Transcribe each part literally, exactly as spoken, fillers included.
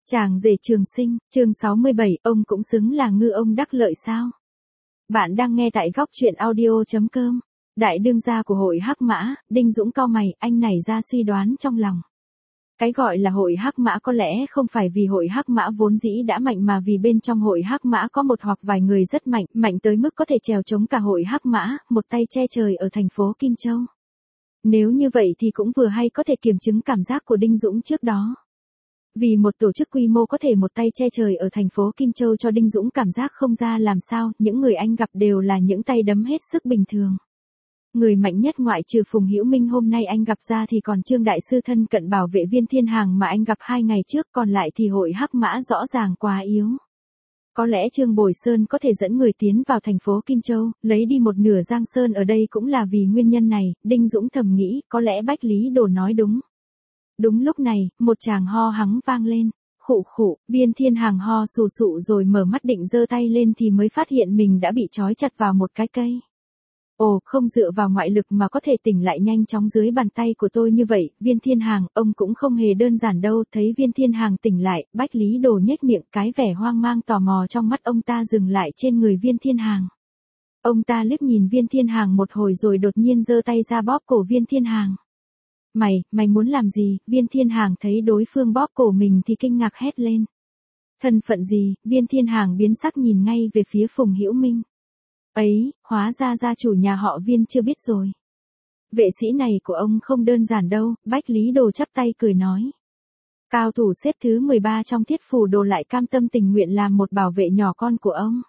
Chàng rể Trường Sinh, chương sáu mươi bảy, ông cũng xứng là ngư ông đắc lợi sao? Bạn đang nghe tại góc truyện audio chấm com. Đại đương gia của hội Hắc Mã, Đinh Dũng cau mày, anh nảy ra suy đoán trong lòng. Cái gọi là hội Hắc Mã có lẽ không phải vì hội Hắc Mã vốn dĩ đã mạnh mà vì bên trong hội Hắc Mã có một hoặc vài người rất mạnh, mạnh tới mức có thể trèo chống cả hội Hắc Mã, một tay che trời ở thành phố Kim Châu. Nếu như vậy thì cũng vừa hay có thể kiểm chứng cảm giác của Đinh Dũng trước đó. Vì một tổ chức quy mô có thể một tay che trời ở thành phố Kim Châu cho Đinh Dũng cảm giác không ra làm sao, những người anh gặp đều là những tay đấm hết sức bình thường. Người mạnh nhất ngoại trừ Phùng Hữu Minh hôm nay anh gặp ra thì còn Trương Đại Sư thân cận bảo vệ Viên Thiên Hàng mà anh gặp hai ngày trước, còn lại thì hội Hắc Mã rõ ràng quá yếu. Có lẽ Trương Bồi Sơn có thể dẫn người tiến vào thành phố Kim Châu, lấy đi một nửa Giang Sơn ở đây cũng là vì nguyên nhân này, Đinh Dũng thầm nghĩ, có lẽ Bách Lý Đồ nói đúng. Đúng lúc này, một tràng ho hắng vang lên. Khụ khụ, Viên Thiên Hàng ho sù sụ rồi mở mắt định giơ tay lên thì mới phát hiện mình đã bị trói chặt vào một cái cây. Ồ, không dựa vào ngoại lực mà có thể tỉnh lại nhanh chóng dưới bàn tay của tôi như vậy, Viên Thiên Hàng, ông cũng không hề đơn giản đâu, thấy Viên Thiên Hàng tỉnh lại, Bách Lý Đồ nhếch miệng, cái vẻ hoang mang tò mò trong mắt ông ta dừng lại trên người Viên Thiên Hàng. Ông ta liếc nhìn Viên Thiên Hàng một hồi rồi đột nhiên giơ tay ra bóp cổ Viên Thiên Hàng. Mày, mày muốn làm gì? Viên Thiên Hàng thấy đối phương bóp cổ mình thì kinh ngạc hét lên. Thân phận gì? Viên Thiên Hàng biến sắc nhìn ngay về phía Phùng Hữu Minh. Ấy, hóa ra gia chủ nhà họ Viên chưa biết rồi. Vệ sĩ này của ông không đơn giản đâu, Bách Lý Đồ chắp tay cười nói. Cao thủ xếp thứ mười ba trong Thiết Phủ Đồ lại cam tâm tình nguyện làm một bảo vệ nhỏ con của ông.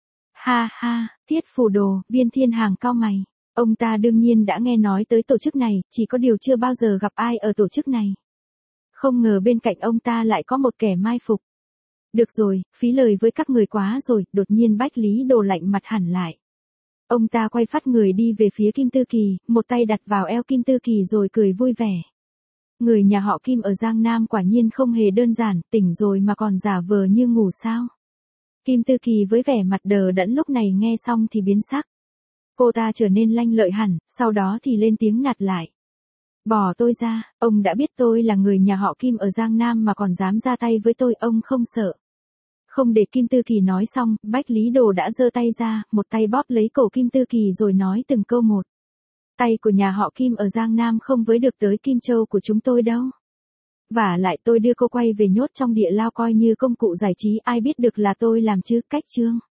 Ha ha, Thiết Phủ Đồ, Viên Thiên Hàng cau mày. Ông ta đương nhiên đã nghe nói tới tổ chức này, chỉ có điều chưa bao giờ gặp ai ở tổ chức này. Không ngờ bên cạnh ông ta lại có một kẻ mai phục. Được rồi, phí lời với các người quá rồi, đột nhiên Bách Lý Đồ lạnh mặt hẳn lại. Ông ta quay phát người đi về phía Kim Tư Kỳ, một tay đặt vào eo Kim Tư Kỳ rồi cười vui vẻ. Người nhà họ Kim ở Giang Nam quả nhiên không hề đơn giản, tỉnh rồi mà còn giả vờ như ngủ sao. Kim Tư Kỳ với vẻ mặt đờ đẫn lúc này nghe xong thì biến sắc. Cô ta trở nên lanh lợi hẳn, sau đó thì lên tiếng nạt lại. Bỏ tôi ra, ông đã biết tôi là người nhà họ Kim ở Giang Nam mà còn dám ra tay với tôi, ông không sợ. Không để Kim Tư Kỳ nói xong, Bách Lý Đồ đã giơ tay ra, một tay bóp lấy cổ Kim Tư Kỳ rồi nói từng câu một. Tay của nhà họ Kim ở Giang Nam không với được tới Kim Châu của chúng tôi đâu. Vả lại tôi đưa cô quay về nhốt trong địa lao coi như công cụ giải trí, ai biết được là tôi làm chứ, cách chương.